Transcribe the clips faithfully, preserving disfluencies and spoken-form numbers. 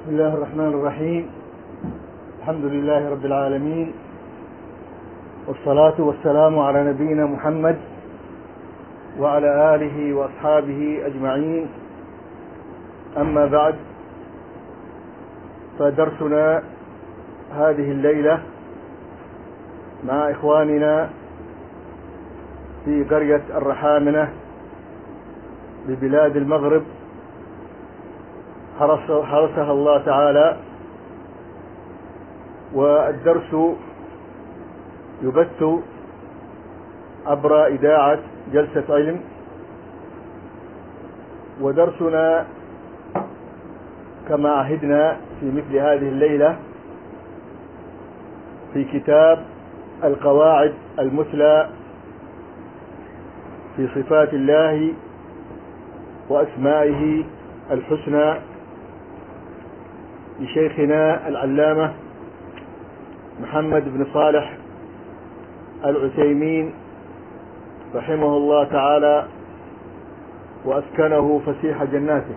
بسم الله الرحمن الرحيم. الحمد لله رب العالمين، والصلاة والسلام على نبينا محمد وعلى آله وأصحابه أجمعين. أما بعد، فدرسنا هذه الليلة مع إخواننا في قرية الرحامنة ببلاد المغرب، حرسها الله تعالى. والدرس يبث عبر إذاعة جلسة علم، ودرسنا كما عهدنا في مثل هذه الليلة في كتاب القواعد المثلى في صفات الله وأسمائه الحسنى لشيخنا العلامة محمد بن صالح العثيمين رحمه الله تعالى وأسكنه فسيح جناته.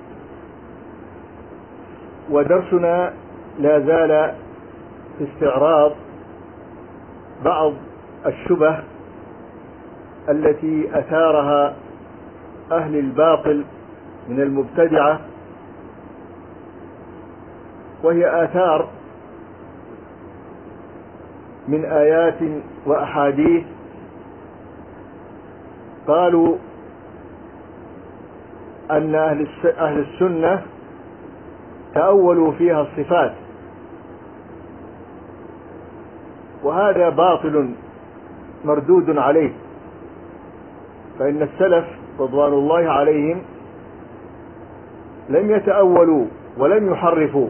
ودرسنا لا زال في استعراض بعض الشبه التي أثارها أهل الباطل من المبتدعة، وهي آثار من آيات وأحاديث. قالوا أن أهل السنة تأولوا فيها الصفات، وهذا باطل مردود عليه، فإن السلف رضوان الله عليهم لم يتأولوا ولم يحرفوا،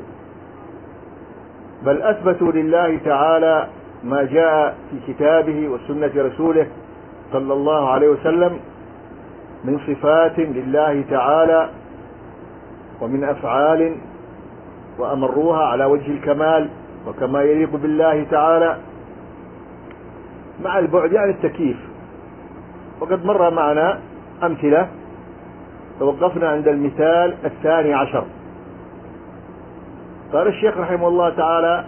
بل أثبتوا لله تعالى ما جاء في كتابه وسنة رسوله صلى الله عليه وسلم من صفات لله تعالى ومن أفعال، وأمروها على وجه الكمال وكما يليق بالله تعالى، مع البعد عن التكييف. وقد مر معنا أمثلة، توقفنا عند المثال الثاني عشر. قال الشيخ رحمه الله تعالى: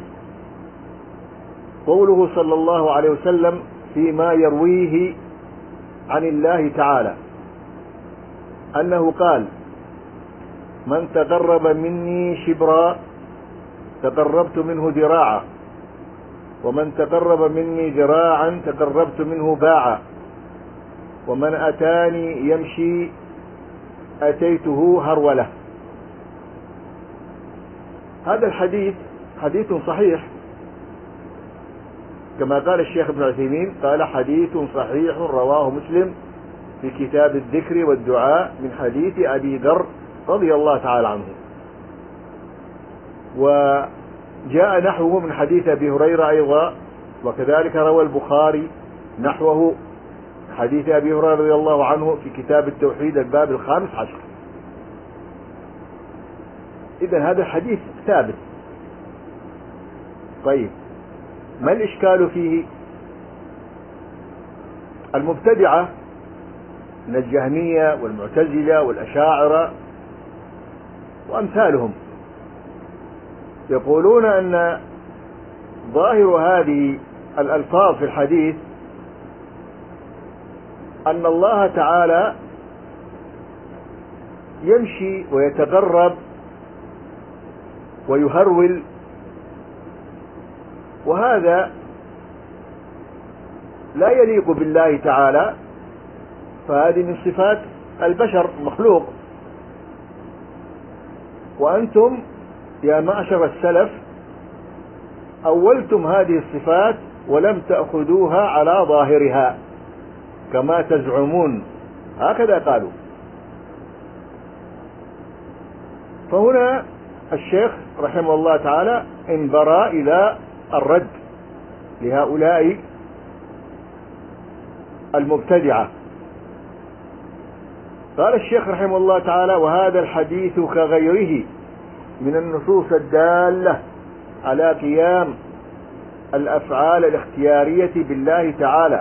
قوله صلى الله عليه وسلم فيما يرويه عن الله تعالى أنه قال: من تقرب مني شبرا تقربت منه ذراعا، ومن تقرب مني ذراعا تقربت منه باعا، ومن أتاني يمشي أتيته هرولة. هذا الحديث حديث صحيح، كما قال الشيخ ابن عثيمين، قال: حديث صحيح رواه مسلم في كتاب الذكر والدعاء من حديث أبي ذر رضي الله تعالى عنه. وجاء نحوه من حديث أبي هريرة أيضا، وكذلك روى البخاري نحوه حديث أبي هريرة رضي الله عنه في كتاب التوحيد الباب الخامس عشر. إذن هذا الحديث ثابت. طيب، ما الإشكال فيه؟ المبتدعة من الجهمية والمعتزلة والأشاعرة وأمثالهم يقولون أن ظاهر هذه الألفاظ في الحديث أن الله تعالى يمشي ويتقرب ويهرول، وهذا لا يليق بالله تعالى، فهذه من صفات البشر مخلوق. وأنتم يا معشر السلف أولتم هذه الصفات ولم تأخذوها على ظاهرها كما تزعمون، هكذا قالوا. فهنا الشيخ رحمه الله تعالى انبرى إلى الرد لهؤلاء المبتدعة. قال الشيخ رحمه الله تعالى: وهذا الحديث كغيره من النصوص الدالة على قيام الأفعال الاختيارية بالله تعالى،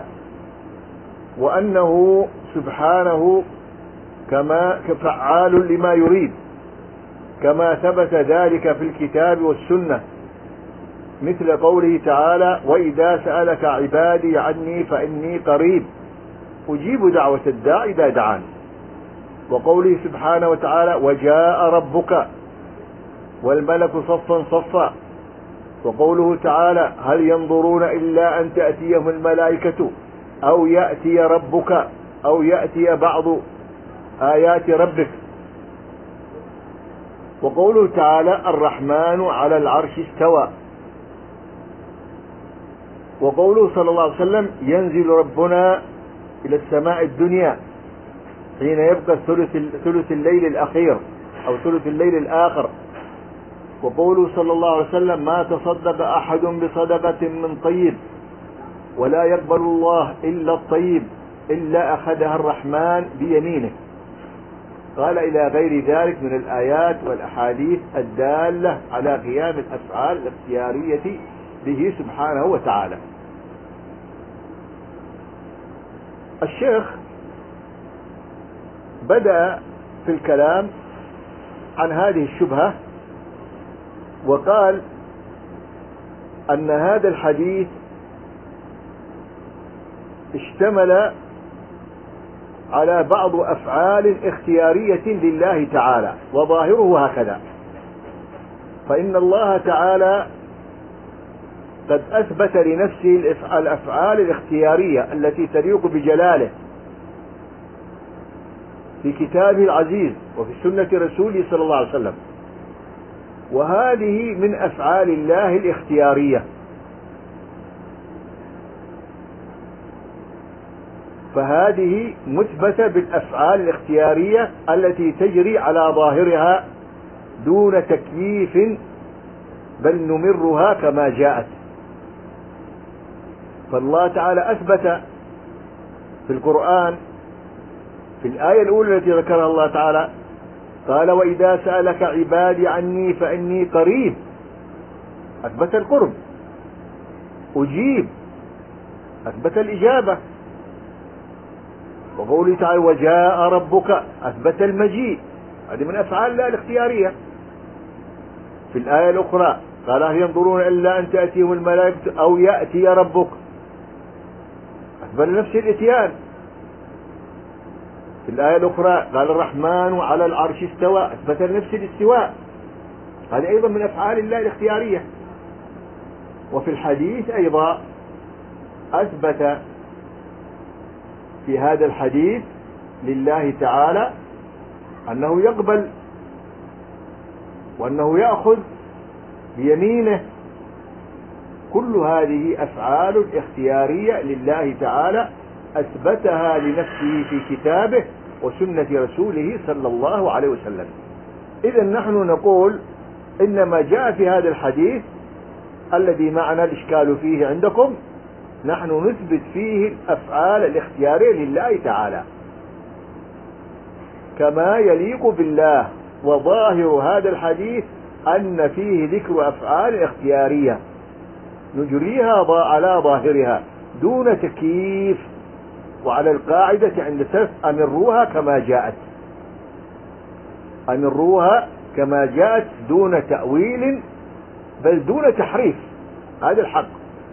وأنه سبحانه كما كفعال لما يريد، كما ثبت ذلك في الكتاب والسنة، مثل قوله تعالى: وإذا سألك عبادي عني فإني قريب أجيب دعوة الداع إذا دعان. وقوله سبحانه وتعالى: وجاء ربك والملك صفا صفا. وقوله تعالى: هل ينظرون إلا أن تأتيهم الملائكة أو يأتي ربك أو يأتي بعض آيات ربك. وقوله تعالى: الرحمن على العرش استوى. وقوله صلى الله عليه وسلم: ينزل ربنا إلى السماء الدنيا حين يبقى ثلث ثلث الليل الأخير أو ثلث الليل الآخر. وقوله صلى الله عليه وسلم: ما تصدق أحد بصدقة من طيب ولا يقبل الله إلا الطيب إلا أخذها الرحمن بيمينه. قال إلى غير ذلك من الآيات والأحاديث الدالة على قيام الأفعال الاختيارية به سبحانه وتعالى. الشيخ بدأ في الكلام عن هذه الشبهة وقال أن هذا الحديث اشتمل على بعض أفعال اختيارية لله تعالى، وظاهره هكذا: فإن الله تعالى قد أثبت لنفسه الأفعال الاختيارية التي تليق بجلاله في كتابه العزيز وفي سنة رسوله صلى الله عليه وسلم، وهذه من أفعال الله الاختيارية. فهذه مثبتة بالأفعال الاختيارية التي تجري على ظاهرها دون تكييف، بل نمرها كما جاءت. فالله تعالى أثبت في القرآن في الآية الأولى التي ذكرها الله تعالى قال: وإذا سألك عبادي عني فإني قريب، أثبت القرب. أجيب، أثبت الإجابة. وقوله تعالى: وجاء ربك، أثبت المجيء. هذه من أفعال الله الاختيارية. في الآية الأخرى قال: هل ينظرون إلا أن تأتيهم الملائكة أو يأتي ربك، أثبت نفس الإتيان. في الآية الأخرى قال: الرحمن على العرش استوى، أثبت نفس الاستواء. هذه أيضا من أفعال الله الاختيارية. وفي الحديث أيضا أثبت في هذا الحديث لله تعالى أنه يقبل وأنه يأخذ بيمينه. كل هذه أفعال اختيارية لله تعالى أثبتها لنفسه في كتابه وسنة رسوله صلى الله عليه وسلم. إذا نحن نقول إنما جاء في هذا الحديث الذي معنا الإشكال فيه عندكم، نحن نثبت فيه الأفعال الاختيارية لله تعالى كما يليق بالله. وظاهر هذا الحديث أن فيه ذكر أفعال اختيارية نجريها على ظاهرها دون تكييف. وعلى القاعدة عند السلف: أمروها كما جاءت، أمروها كما جاءت دون تأويل بل دون تحريف. هذا الحق.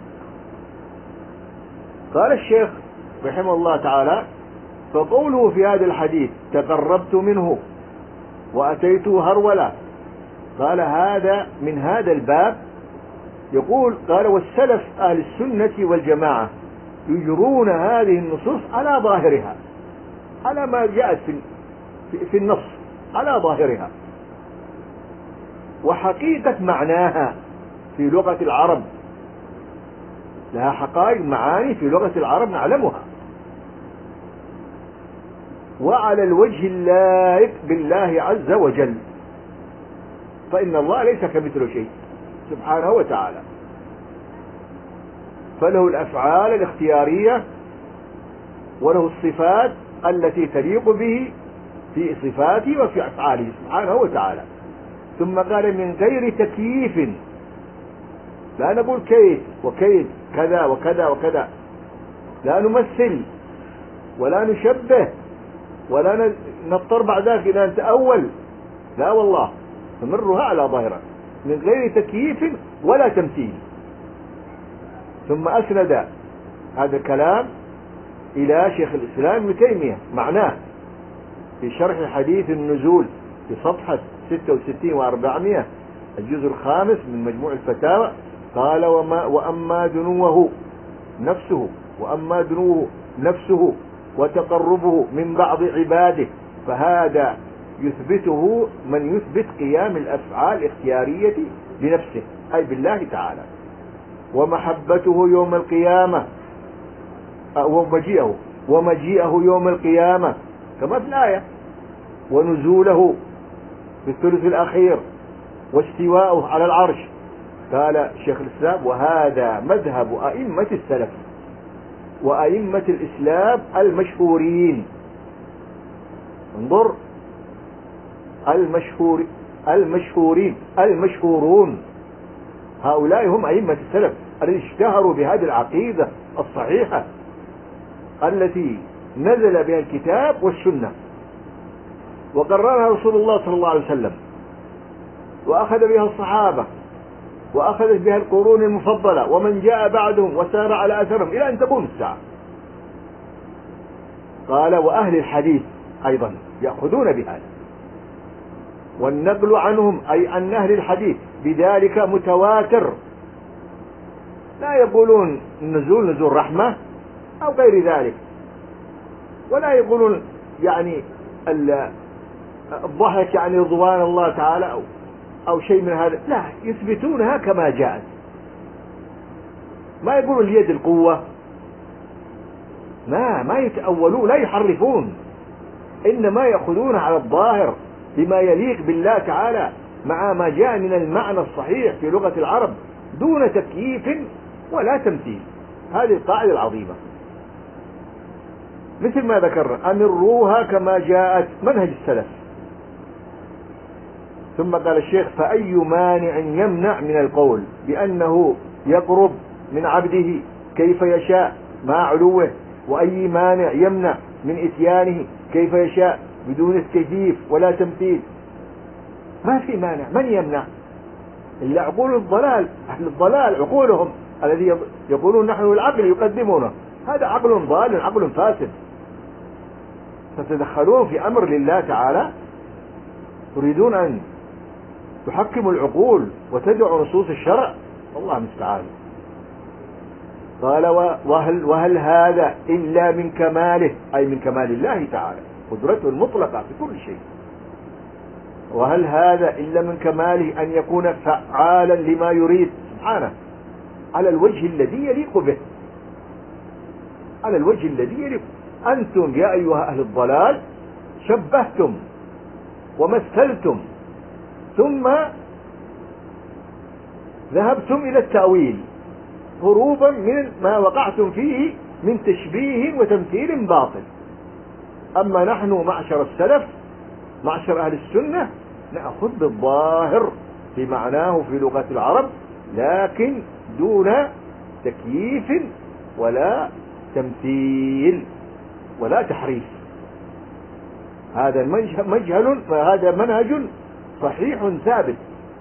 قال الشيخ رحمه الله تعالى: فقوله في هذا الحديث: تقربت منه وأتيته هرولا، قال هذا من هذا الباب. يقول: قال: والسلف أهل السنة والجماعة يجرون هذه النصوص على ظاهرها، على ما جاءت في, في النص، على ظاهرها. وحقيقة معناها في لغة العرب لها حقائق معاني في لغة العرب نعلمها، وعلى الوجه اللائق بالله عز وجل، فإن الله ليس كمثله شيء سبحانه وتعالى. فله الأفعال الاختيارية وله الصفات التي تليق به في صفاته وفي أفعاله سبحانه وتعالى. ثم قال: من غير تكييف، لا نقول كيف وكيف كذا وكذا وكذا، لا نمثل ولا نشبه ولا نضطر بعد ذلك إلى أن نتأول، لا والله، تمرها على ظاهرها من غير تكييف ولا تمثيل. ثم أسند هذا الكلام إلى شيخ الإسلام ابن تيمية، معناه في شرح حديث النزول في صفحة ستة وستين وأربعمائة الجزء الخامس من مجموع الفتاوى، قال وما وأما دنوه نفسه وأما دنوه نفسه وتقربه من بعض عباده فهذا يثبته من يثبت قيام الأفعال الاختيارية بنفسه أي بالله تعالى، ومحبته يوم القيامة ومجيئه ومجيئه يوم القيامة كما في الآية، ونزوله في الثلث الأخير، واستواءه على العرش. قال شيخ الإسلام وهذا مذهب أئمة السلف وأئمة الإسلام المشهورين. انظر، المشهور المشهورين المشهورون، هؤلاء هم أئمة السلف الذين اشتهروا بهذه العقيدة الصحيحة التي نزل بها الكتاب والسنة وقررها رسول الله صلى الله عليه وسلم، وأخذ بها الصحابة، وأخذت بها القرون المفضلة ومن جاء بعدهم وسار على أثرهم إلى أن تقوم الساعة. قال وأهل الحديث أيضا يأخذون بهذا، والنقل عنهم أي عن أهل الحديث بذلك متواتر، لا يقولون النزول نزول رحمة أو غير ذلك، ولا يقولون يعني الضحك يعني رضوان الله تعالى أو, أو شيء من هذا، لا، يثبتونها كما جاءت. ما يقولون اليد القوة، ما ما يتأولون لا يحرفون، إنما يأخذون على الظاهر بما يليق بالله تعالى مع ما جاء من المعنى الصحيح في لغة العرب دون تكييف ولا تمثيل. هذه القاعدة العظيمة. مثل ما ذكرنا أمروها كما جاءت، منهج السلف. ثم قال الشيخ فأي مانع يمنع من القول بأنه يقرب من عبده كيف يشاء مع علوه، وأي مانع يمنع من إتيانه كيف يشاء بدون تكييف ولا تمثيل؟ ما في مانع. من يمنع إلا عقول الضلال، أهل الضلال عقولهم الذي يقولون نحن العقل يقدمونه، هذا عقل ضال عقل فاسد. تتدخلون في أمر لله تعالى، تريدون أن تحكموا العقول وتدعوا نصوص الشرع، الله المستعان. قال وهل, وهل هذا إلا من كماله أي من كمال الله تعالى قدرته المطلقة في كل شيء، وهل هذا إلا من كماله أن يكون فعالا لما يريد سبحانه على الوجه الذي يليق به، على الوجه الذي يليق. أنتم يا أيها أهل الضلال شبهتم ومثلتم ثم ذهبتم إلى التأويل هروبا من ما وقعتم فيه من تشبيه وتمثيل باطل. أما نحن معشر السلف معشر أهل السنة نأخذ بالظاهر في معناه في لغة العرب، لكن دون تكييف ولا تمثيل ولا تحريف. هذا مجهل، هذا منهج صحيح ثابت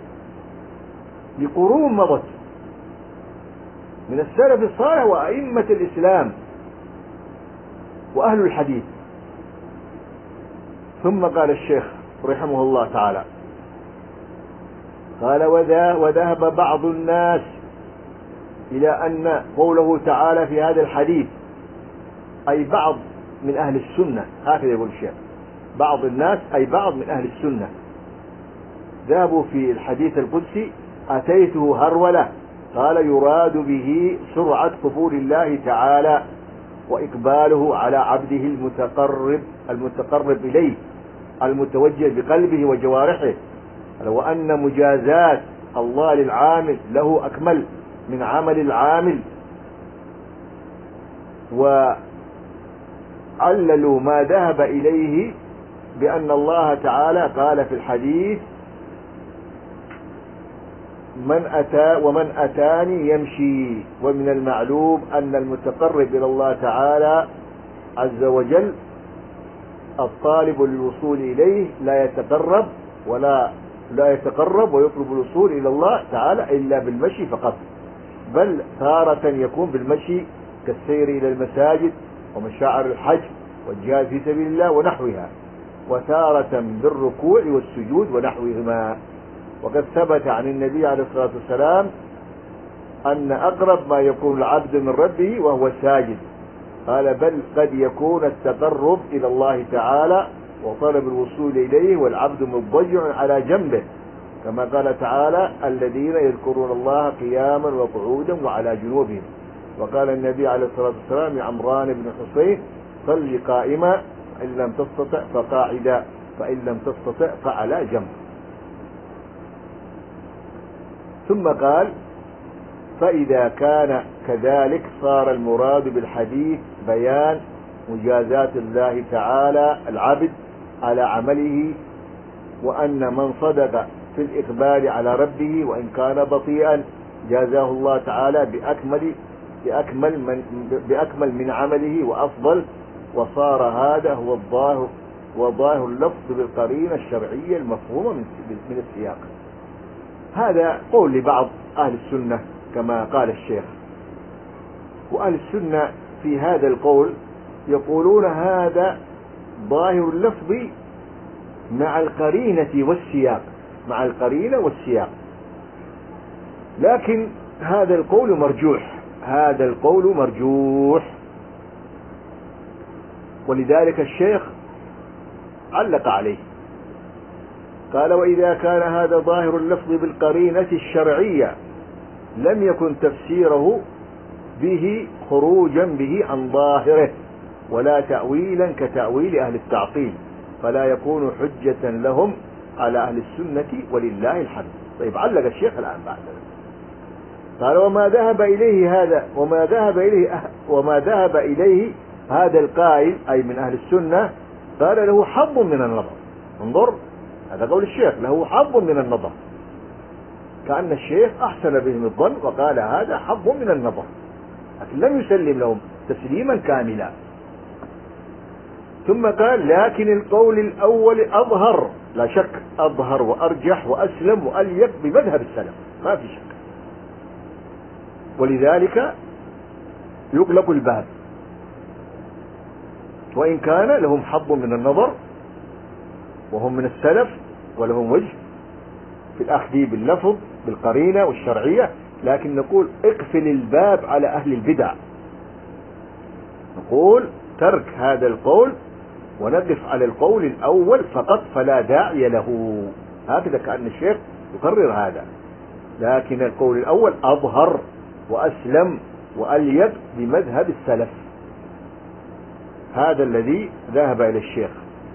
لقرون مضت من السلف الصالح وأئمة الإسلام وأهل الحديث. ثم قال الشيخ رحمه الله تعالى قال وذا وذهب بعض الناس إلى أن قوله تعالى في هذا الحديث أي بعض من أهل السنة، هكذا يقول الشيخ، بعض الناس أي بعض من أهل السنة ذهبوا في الحديث القدسي أتيته هرولة، قال يراد به سرعة قبول الله تعالى وإقباله على عبده المتقرب المتقرب إليه المتوجه بقلبه وجوارحه، وأن مجازات الله للعامل له أكمل من عمل العامل. وعللوا ما ذهب إليه بأن الله تعالى قال في الحديث من أتى ومن أتاني يمشي، ومن المعلوم أن المتقرب إلى الله تعالى عز وجل الطالب للوصول إليه لا يتقرب ولا لا يتقرب ويطلب الوصول إلى الله تعالى إلا بالمشي فقط، بل تارة يكون بالمشي كالسير إلى المساجد ومشاعر الحج والجهاد في سبيل الله ونحوها، وتارة بالركوع والسجود ونحوهما. وقد ثبت عن النبي عليه الصلاة والسلام أن أقرب ما يكون العبد من ربه وهو ساجد، قال بل قد يكون التقرب إلى الله تعالى وطلب الوصول إليه والعبد مضجع على جنبه، كما قال تعالى الذين يذكرون الله قياما وقعودا وعلى جنوبهم. وقال النبي عليه الصلاة والسلام لعمران بن حصين صل قائما فإن لم تستطع فقاعدا فإن لم تستطع فعلى جنب. ثم قال فإذا كان كذلك صار المراد بالحديث بيان مجازات الله تعالى العبد على عمله، وأن من صدق في الإقبال على ربه وإن كان بطيئا جازاه الله تعالى بأكمل بأكمل من بأكمل من عمله وأفضل، وصار هذا هو الظاهر وظاهر اللفظ بالقرينة الشرعية المفهومة من السياق. هذا قول لبعض أهل السنة كما قال الشيخ. وأهل السنة في هذا القول يقولون هذا ظاهر اللفظ مع القرينة والسياق، مع القرينة والسياق، لكن هذا القول مرجوح، هذا القول مرجوح. ولذلك الشيخ علق عليه قال وإذا كان هذا ظاهر اللفظ بالقرينة الشرعية لم يكن تفسيره به خروجا به عن ظاهره ولا تأويلا كتأويل أهل التعطيل، فلا يكون حجة لهم على أهل السنة ولله الحمد. طيب علق الشيخ الآن بعد قال وما ذهب إليه هذا وما ذهب إليه وما ذهب إليه هذا القائل أي من أهل السنة قال له حظ من النظر. انظر هذا قول الشيخ، له حظ من النظر، كأن الشيخ أحسن بهم الظن وقال هذا حظ من النظر، لكن لم يسلم لهم تسليما كاملا. ثم قال لكن القول الأول أظهر، لا شك أظهر وأرجح وأسلم وأليق بمذهب السلف، ما في شك، ولذلك يغلق الباب. وإن كان لهم حظ من النظر وهم من السلف ولهم وجه في الأخذ باللفظ بالقرينة والشرعية، لكن نقول اقفل الباب على أهل البدع، نقول ترك هذا القول ونقف على القول الأول فقط فلا داعي له. هكذا كأن الشيخ يقرر هذا، لكن القول الأول أظهر وأسلم وأليق بمذهب السلف، هذا الذي ذهب إلى الشيخ.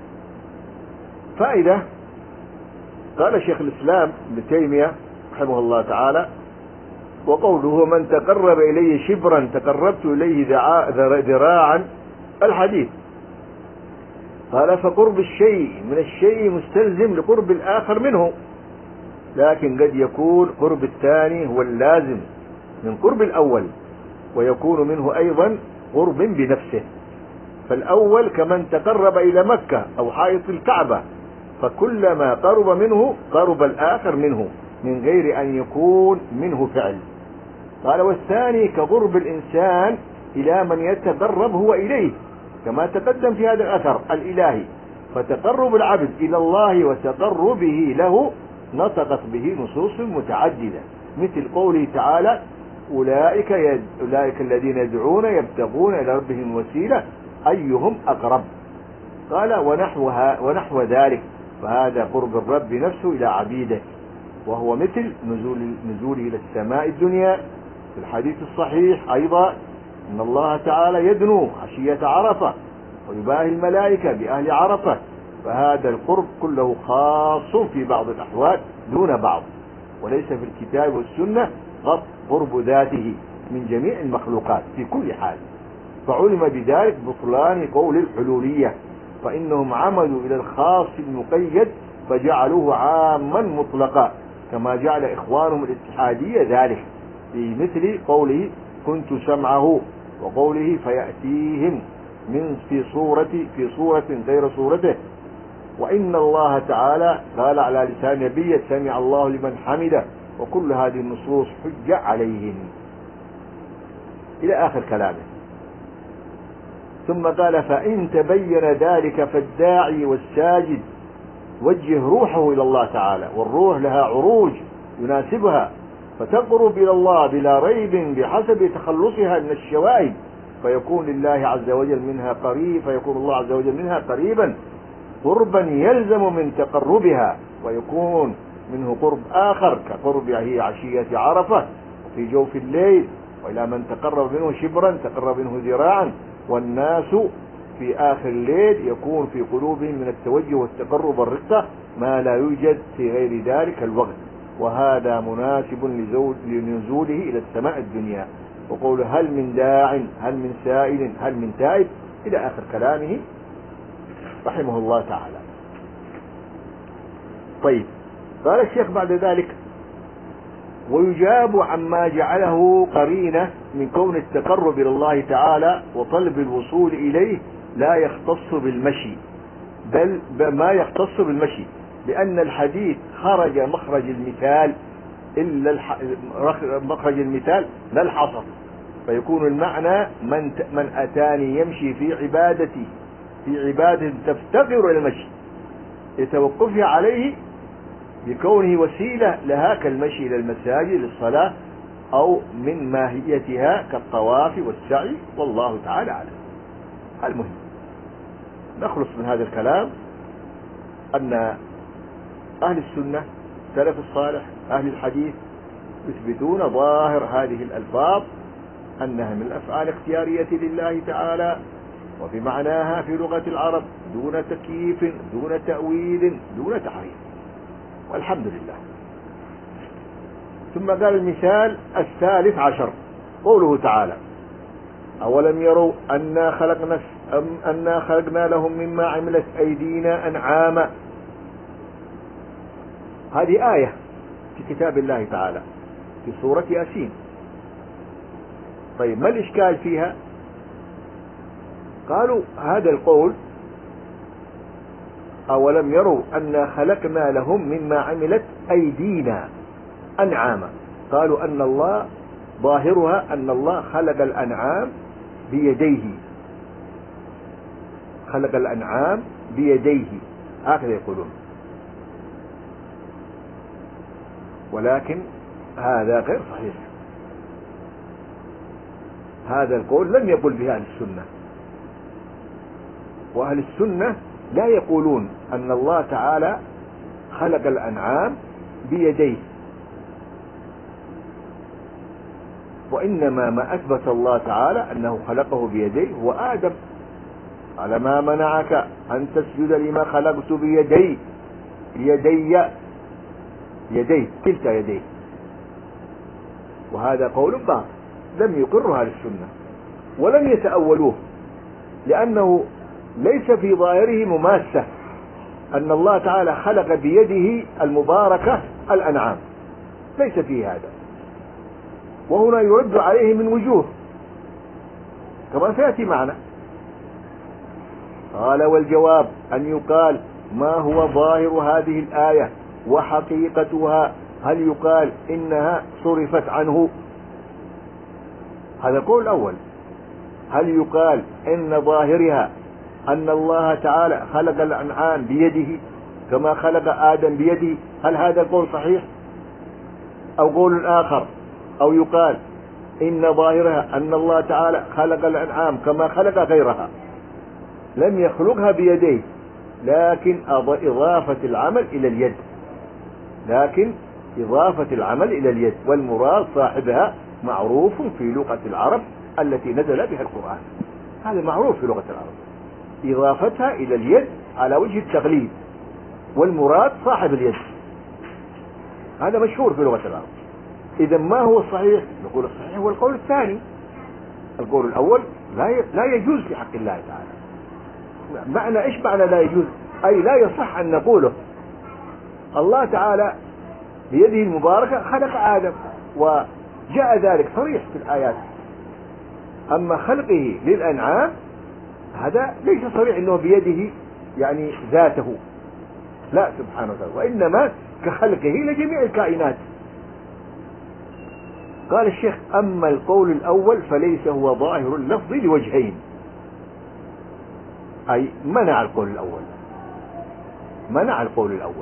فائدة قال شيخ الإسلام ابن تيمية رحمه الله تعالى وقوله من تقرب إليه شبرا تقربت إليه ذراعا الحديث، قال فقرب الشيء من الشيء مستلزم لقرب الآخر منه، لكن قد يكون قرب الثاني هو اللازم من قرب الأول، ويكون منه أيضا قرب بنفسه. فالأول كمن تقرب إلى مكة أو حائط الكعبة، فكلما قرب منه قرب الآخر منه من غير أن يكون منه فعل. قال والثاني كقرب الإنسان إلى من يتقرب هو إليه، كما تقدم في هذا الأثر الإلهي، فتقرب العبد إلى الله وتقربه له نطقت به نصوص متعددة، مثل قوله تعالى أولئك, يد... أولئك الذين يدعون يبتغون إلى ربهم وسيلة أيهم أقرب. قال ونحوها ونحو ذلك، فهذا قرب الرب نفسه إلى عبيده، وهو مثل نزول نزوله إلى السماء الدنيا في الحديث الصحيح أيضا إن الله تعالى يدنو عشية عرفة ويباهي الملائكة بأهل عرفة، فهذا القرب كله خاص في بعض الأحوال دون بعض، وليس في الكتاب والسنة قط قرب ذاته من جميع المخلوقات في كل حال. فعلم بذلك بطلان قول الحلولية، فإنهم عمدوا إلى الخاص المقيد فجعلوه عاما مطلقا، كما جعل إخوانهم الاتحادية ذلك في مثل قوله كنت سمعه، وقوله فيأتيهم من في صورة في صورة غير صورته، وإن الله تعالى قال على لسان نبيه سمع الله لمن حمده، وكل هذه النصوص حجة عليهم إلى آخر كلامه. ثم قال فإن تبين ذلك فالداعي والساجد وجه روحه إلى الله تعالى، والروح لها عروج يناسبها فتقرب إلى الله بلا ريب بحسب تخلصها من الشوائب، فيكون لله عز وجل منها قريب فيكون الله عز وجل منها قريبا قربا يلزم من تقربها، ويكون منه قرب آخر كقرب هي عشية عرفة في جوف الليل، وإلى من تقرب منه شبرا تقرب منه ذراعا، والناس في آخر الليل يكون في قلوبهم من التوجه والتقرب والرقة ما لا يوجد في غير ذلك الوقت، وهذا مناسب لنزوله إلى السماء الدنيا. وقول هل من داع هل من سائل هل من تائب إلى آخر كلامه رحمه الله تعالى. طيب، قال الشيخ بعد ذلك ويجاب عما جعله قرينة من كون التقرب إلى الله تعالى وطلب الوصول إليه لا يختص بالمشي، بل ما يختص بالمشي، لأن الحديث خرج مخرج المثال إلا الح... مخرج المثال لا الحصر، فيكون المعنى من, ت... من أتاني يمشي في عبادتي في عبادة تفتقر إلى المشي لتوقفها عليه بكونه وسيلة لها كالمشي إلى المساجد للصلاة أو من ماهيتها كالطواف والسعي، والله تعالى أعلم. المهم نخلص من هذا الكلام أن أهل السنة سلف الصالح أهل الحديث يثبتون ظاهر هذه الألفاظ أنها من الأفعال الاختيارية لله تعالى، وفي معناها في لغة العرب دون تكييف دون تأويل دون تحريف، والحمد لله. ثم قال المثال الثالث عشر قوله تعالى أولم يروا أنا خلقنا, أنا خلقنا لهم مما عملت أيدينا أنعاما. هذه آية في كتاب الله تعالى في سورة ياسين. طيب، ما الإشكال فيها؟ قالوا هذا القول أولم يروا أنا خلقنا لهم مما عملت أيدينا أنعاما، قالوا أن الله ظاهرها أن الله خلق الأنعام بيديه خلق الأنعام بيديه هكذا يقولون، ولكن هذا غير صحيح. هذا القول لم يقل به أهل السنة، وأهل السنة لا يقولون أن الله تعالى خلق الأنعام بيديه، وإنما ما أثبت الله تعالى أنه خلقه بيديه هو آدم، قال ما منعك أن تسجد لما خلقت بيدي يدي يدي كلتا يديه، وهذا قول باطل لم يقره أهل السنة ولم يتأولوه، لأنه ليس في ظاهره مماسة أن الله تعالى خلق بيده المباركة الأنعام، ليس فيه هذا، وهنا يرد عليه من وجوه كما سيأتي معنا. قال والجواب أن يقال ما هو ظاهر هذه الآية وحقيقتها، هل يقال إنها صرفت عنه؟ هذا القول الأول. هل يقال إن ظاهرها أن الله تعالى خلق الأنعام بيده كما خلق آدم بيده؟ هل هذا القول صحيح أو قول آخر؟ أو يقال إن ظاهرها أن الله تعالى خلق الأنعام كما خلق غيرها، لم يخلقها بيديه لكن إضافة العمل إلى اليد لكن إضافة العمل إلى اليد والمراد صاحبها معروف في لغة العرب التي نزل بها القرآن، هذا معروف في لغة العرب، إضافتها إلى اليد على وجه التغليب، والمراد صاحب اليد، هذا مشهور في لغة العرب. إذا ما هو الصحيح؟ نقول الصحيح هو القول الثاني. القول الأول لا لا يجوز في حق الله تعالى. معنى إيش معنى لا يجوز؟ أي لا يصح أن نقوله الله تعالى بيده المباركة خلق آدم، وجاء ذلك صريح في الآيات. أما خلقه للأنعام هذا ليس صريح أنه بيده يعني ذاته، لا سبحانه وتعالى، وإنما كخلقه لجميع الكائنات. قال الشيخ: أما القول الأول فليس هو ظاهر اللفظ لوجهين، أي منع القول الأول، منع القول الأول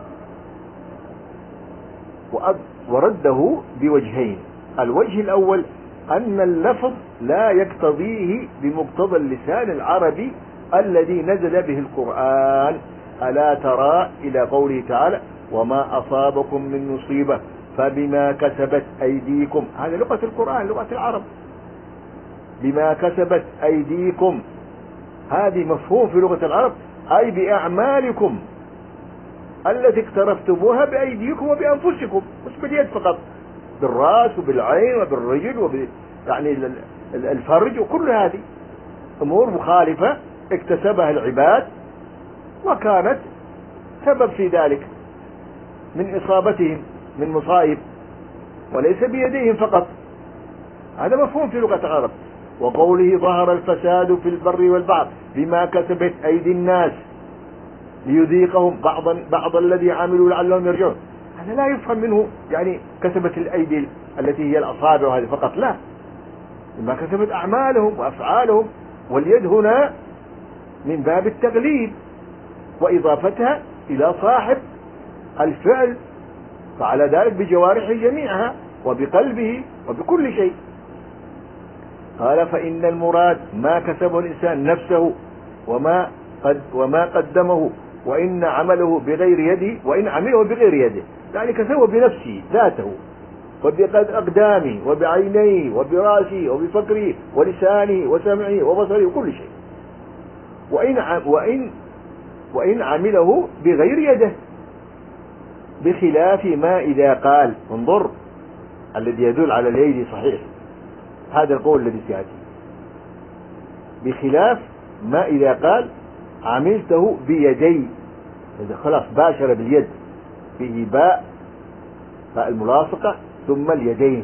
ورده بوجهين. الوجه الأول أن اللفظ لا يقتضيه بمقتضى اللسان العربي الذي نزل به القرآن. ألا ترى إلى قوله تعالى: وما أصابكم من مصيبة فبما كسبت أيديكم. هذا لغة القرآن، لغة العرب. بما كسبت أيديكم هذه مفهوم في لغة العرب، أي بأعمالكم التي اقترفتموها بأيديكم وبأنفسكم، مش باليد فقط، بالرأس وبالعين وبالرجل وب يعني الفرج، وكل هذه أمور مخالفة اكتسبها العباد وكانت سبب في ذلك من إصابتهم من مصائب، وليس بيديهم فقط. هذا مفهوم في لغة العرب. وقوله: ظهر الفساد في البر والبحر بما كسبت أيدي الناس ليذيقهم بعضا بعض الذي عملوا لعلهم يرجعون. هذا لا يفهم منه يعني كسبت الأيدي التي هي الأصابع هذه فقط، لا، بما كسبت أعمالهم وأفعالهم. واليد هنا من باب التغليب وإضافتها إلى صاحب الفعل، فعلى ذلك بجوارحه جميعها وبقلبه وبكل شيء. قال: فإن المراد ما كسبه الإنسان نفسه وما قد وما قدمه، وإن عمله بغير يده وإن عمله بغير يده، يعني كسبه بنفسه ذاته وبأقدامه وبعينيه وبراسه وبفكره ولسانه وسمعه وبصره وكل شيء، وإن وإن وإن عمله بغير يده، بخلاف ما إذا قال. انظر الذي يدل على اليد صحيح، هذا القول الذي سيأتي، بخلاف ما إذا قال عملته بيدي، إذا خلاص باشر باليد، فيه باء باء الملاصقة ثم اليدين،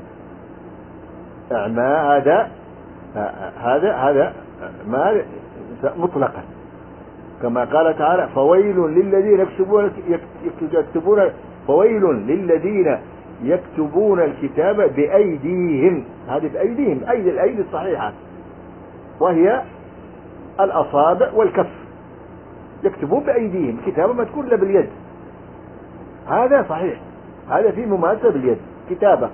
إعماء هذا هذا هذا ما مطلقا، كما قال تعالى: فويل للذين يكتبون يكتبون فويل للذين يكتبون الكتاب بأيديهم. هذه بأيديهم، أيدي الأيدي الصحيحة وهي الأصابع والكف، يكتبون بأيديهم كتابة ما تكون لا باليد، هذا صحيح، هذا فيه مماثلة باليد كتابة.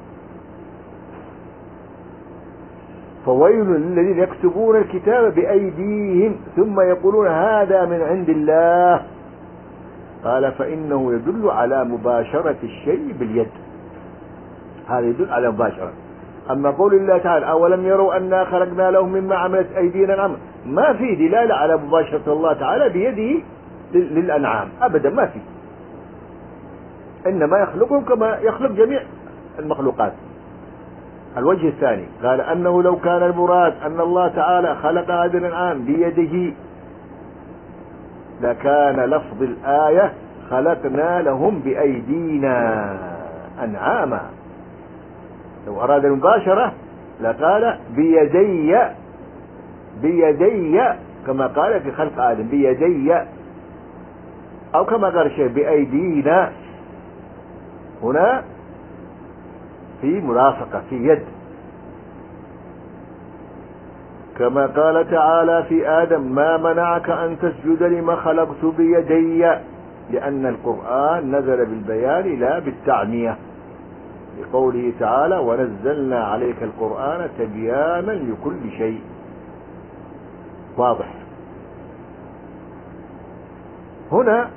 فويل للذين يكتبون الكتاب بأيديهم ثم يقولون هذا من عند الله. قال: فإنه يدل على مباشرة الشيء باليد، هذا يدل على مباشرة. أما قول الله تعالى: أولم يروا أنا خلقنا لهم مما عملت أيدينا الأنعام، ما في دلالة على مباشرة الله تعالى بيده للأنعام أبدا، ما في، إنما يخلقهم كما يخلق جميع المخلوقات. الوجه الثاني قال: أنه لو كان المراد أن الله تعالى خلق هذه الأنعام بيده لكان لفظ الآية خلقنا لهم بأيدينا أنعاما. لو أراد المباشرة لقال بيدي بيدي كما قال في خلق آدم بيدي، أو كما قال الشيخ بأيدينا، هنا في ملاصقة في يد، كما قال تعالى في آدم: ما منعك أن تسجد لما خلقت بيدي، لأن القرآن نزل بالبيان لا بالتعمية، لقوله تعالى: ونزلنا عليك القرآن تبيانا لكل شيء. واضح. هنا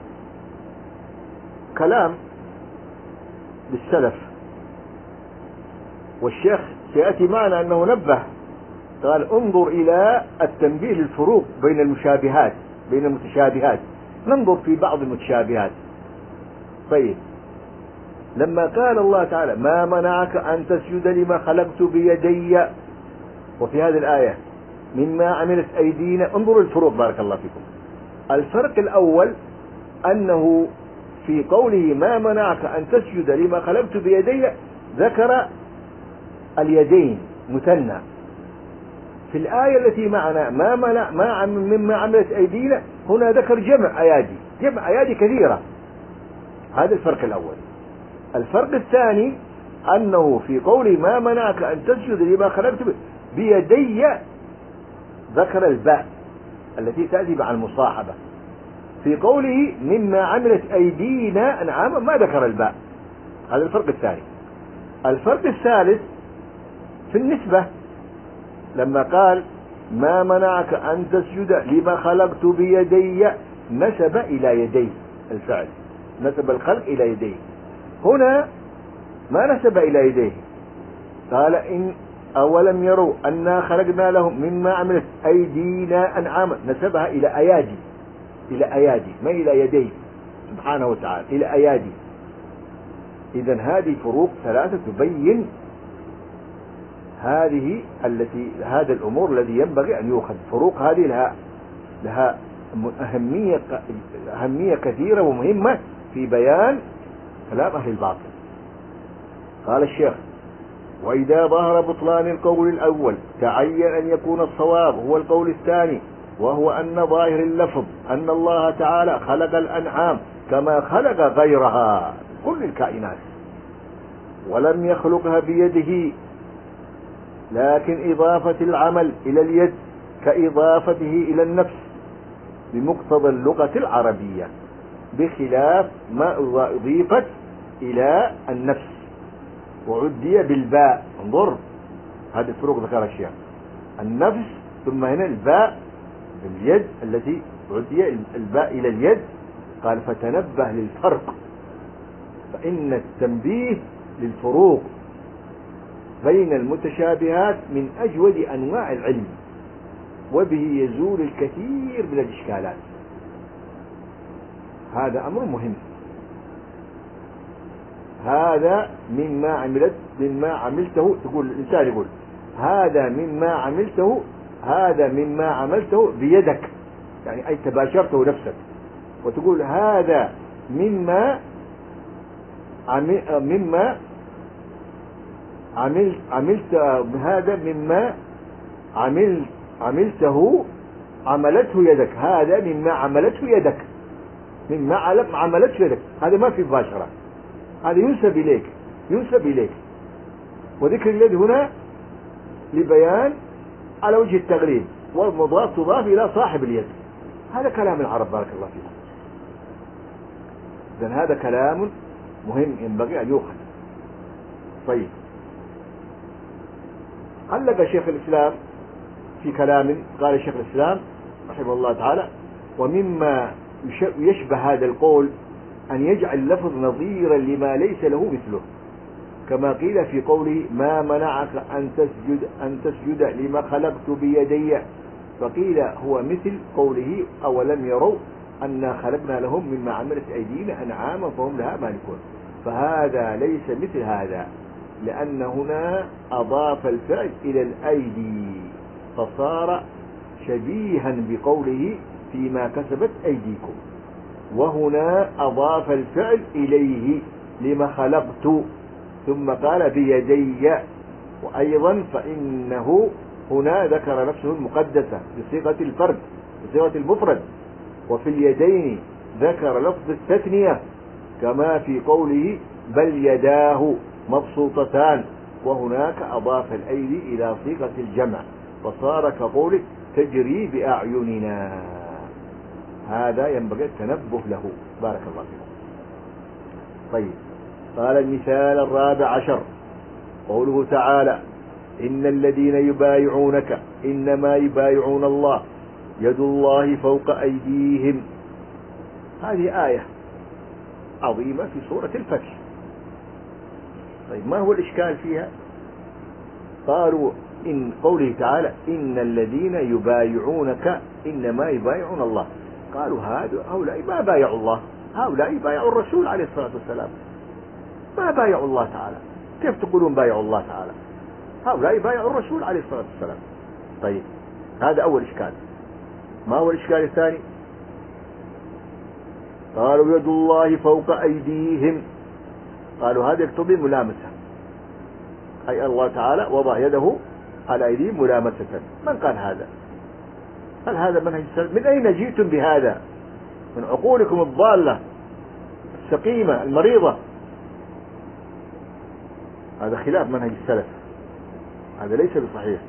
كلام للسلف، والشيخ سيأتي معنا أنه نبه، قال: انظر إلى التنبيه للفروق بين المشابهات بين المتشابهات، ننظر في بعض المتشابهات. طيب، لما قال الله تعالى: ما منعك أن تسجد لما خلقت بيدي، وفي هذه الآية مما عملت أيدينا، انظروا الفروق بارك الله فيكم. الفرق الأول أنه في قوله ما منعك أن تسجد لما خلقت بيدي ذكر اليدين مثنى. في الآية التي معنا ما منع ما عم مما عملت أيدينا، هنا ذكر جمع أيادي، جمع أيادي كثيرة. هذا الفرق الأول. الفرق الثاني أنه في قوله ما منعك أن تسجد لما خلقت بيدي ذكر الباء التي تأتي مع المصاحبة. في قوله مما عملت أيدينا أنعاما ما ذكر الباء. هذا الفرق الثاني. الفرق الثالث في النسبة، لما قال ما منعك أن تسجد لما خلقت بيدي نسب إلى يديه الفعل، نسب الخلق إلى يديه. هنا ما نسب إلى يديه، قال إن أولم يروا أنا خلقنا لهم مما عملت أيدينا أنعاما، نسبها إلى أيادي، إلى أيادي ما إلى يديه سبحانه وتعالى، إلى أيادي. إذن هذه فروق ثلاثة تبين هذه التي هذا الأمور الذي ينبغي أن يؤخذ. فروق هذه لها لها أهمية أهمية كثيرة ومهمة في بيان كلام أهل الباطل. قال الشيخ وإذا ظهر بطلان القول الأول تعين أن يكون الصواب هو القول الثاني، وهو أن ظاهر اللفظ أن الله تعالى خلق الأنعام كما خلق غيرها كل الكائنات ولم يخلقها بيده، لكن إضافة العمل إلى اليد كإضافته إلى النفس بمقتضى اللغة العربية، بخلاف ما أضيفت إلى النفس وعدي بالباء. انظر هذه الفروق ذكر الشيخ، النفس ثم هنا الباء باليد التي عدي الباء إلى اليد. قال فتنبه للفرق، فإن التنبيه للفروق بين المتشابهات من أجود أنواع العلم، وبه يزول الكثير من الإشكالات. هذا أمر مهم. هذا مما عملت مما عملته، تقول الإنسان يقول هذا مما عملته، هذا مما عملته بيدك، يعني أي تباشرته نفسك. وتقول هذا مما مما عملت عملت هذا مما عملت عملته عملته يدك، هذا مما عملته يدك، مما عملته يدك. هذا ما في مباشرة، هذا ينسب إليك، ينسب إليك. وذكر اليد هنا لبيان على وجه التغليب، والمضاف تضاف إلى صاحب اليد. هذا كلام العرب بارك الله فيكم. إذن هذا كلام مهم ينبغي أن يؤخذ. طيب، علق شيخ الإسلام في كلام، قال شيخ الإسلام رحمه الله تعالى ومما يشبه هذا القول أن يجعل اللفظ نظيرا لما ليس له مثله، كما قيل في قوله ما منعك أن تسجد أن تسجد لما خلقت بيدي، فقيل هو مثل قوله أولم يروا أنا خلقنا لهم مما عملت أيدينا أنعاما فهم لها مالكون. فهذا ليس مثل هذا، لأن هنا أضاف الفعل إلى الأيدي فصار شبيها بقوله فيما كسبت أيديكم، وهنا أضاف الفعل إليه لما خلقت ثم قال بيدي. وأيضا فإنه هنا ذكر نفسه المقدسة بصيغة الفرد بصيغة المفرد، وفي اليدين ذكر لفظ التثنية كما في قوله بل يداه مبسوطتان، وهناك أضاف الأيدي إلى صيغة الجمع فصار كقوله تجري بأعيننا. هذا ينبغي التنبه له بارك الله فيكم. طيب، قال المثال الرابع عشر قوله تعالى إن الذين يبايعونك إنما يبايعون الله يد الله فوق أيديهم. هذه آية عظيمة في سورة الفتح. طيب، ما هو الإشكال فيها؟ قالوا إن قوله تعالى إن الذين يبايعونك إنما يبايعون الله، قالوا هؤلاء ما بايعوا الله، هؤلاء بايعوا الرسول عليه الصلاة والسلام، ما بايعوا الله تعالى. كيف تقولون بايعوا الله تعالى؟ هؤلاء بايعوا الرسول عليه الصلاة والسلام. طيب، هذا أول إشكال. ما هو الإشكال الثاني؟ قالوا يد الله فوق أيديهم، قالوا هذا يقتضي ملامسة، أي الله تعالى وضع يده على أيديهم ملامسة. من قال هذا؟ هل هذا منهج السلف؟ من أين جئتم بهذا؟ من عقولكم الضالة السقيمة المريضة. هذا خلاف منهج السلف، هذا ليس بصحيح.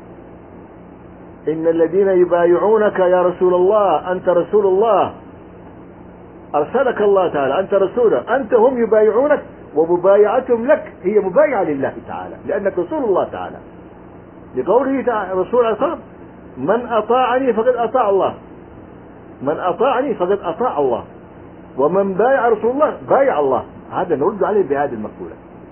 إن الذين يبايعونك يا رسول الله، أنت رسول الله، أرسلك الله تعالى، أنت رسوله، أنت هم يبايعونك، ومبايعتهم لك هي مبايعة لله تعالى، لأنك رسول الله تعالى، لقوله تعالى رسول الله صلى الله عليه وسلم: من أطاعني فقد أطاع الله، من أطاعني فقد أطاع الله، ومن بايع رسول الله بايع الله. هذا نرد عليه بهذه المقولة.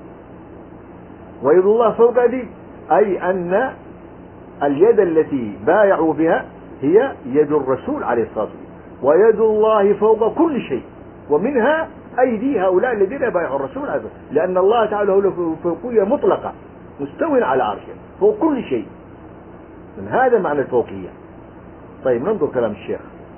ويد الله فوق أيدي، أي أن اليد التي بايعوا بها هي يد الرسول عليه الصلاة والسلام، ويد الله فوق كل شيء، ومنها أيدي هؤلاء الذين بايعوا الرسول هذا، لأن الله تعالى له فوقية مطلقة، مستوٍ على عرشه فوق كل شيء، من هذا معنى الفوقية. طيب ننظر كلام الشيخ.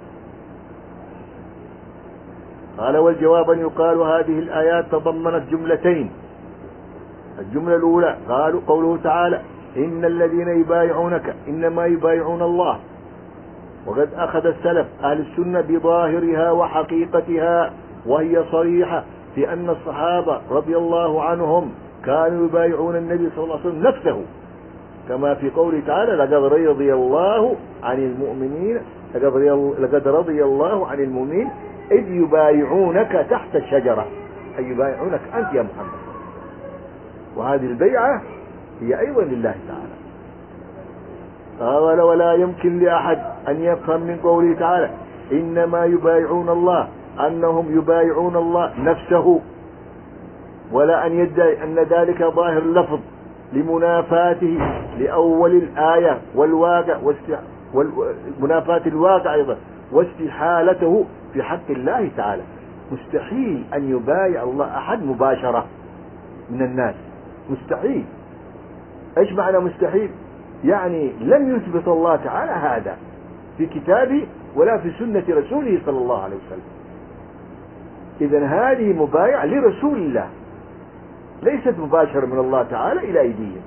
قال: والجواب أن يقال هذه الآيات تضمنت جملتين. الجملة الأولى قالوا قوله تعالى: إن الذين يبايعونك إنما يبايعون الله. وقد أخذ السلف أهل السنة بظاهرها وحقيقتها، وهي صريحة في أن الصحابة رضي الله عنهم كانوا يبايعون النبي صلى الله عليه وسلم نفسه، كما في قوله تعالى: لقد رضي الله عن المؤمنين لقد رضي الله عن المؤمنين إذ يبايعونك تحت الشجرة، أي يبايعونك أنت يا محمد. وهذه البيعة هي أيضا لله تعالى. قال: ولا يمكن لأحد أن يفهم من قوله تعالى إنما يبايعون الله أنهم يبايعون الله نفسه، ولا أن يدعي أن ذلك ظاهر اللفظ لمنافاته لأول الآية والواقع ومنافاة الواقع أيضا واستحالته في حق الله تعالى. مستحيل أن يبايع الله أحد مباشرة من الناس، مستحيل. ايش معنى مستحيل؟ يعني لم يثبت الله تعالى هذا في كتابه ولا في سنة رسوله صلى الله عليه وسلم. إذن هذه مبايعة لرسول الله، ليست مباشرة من الله تعالى إلى أيديهم.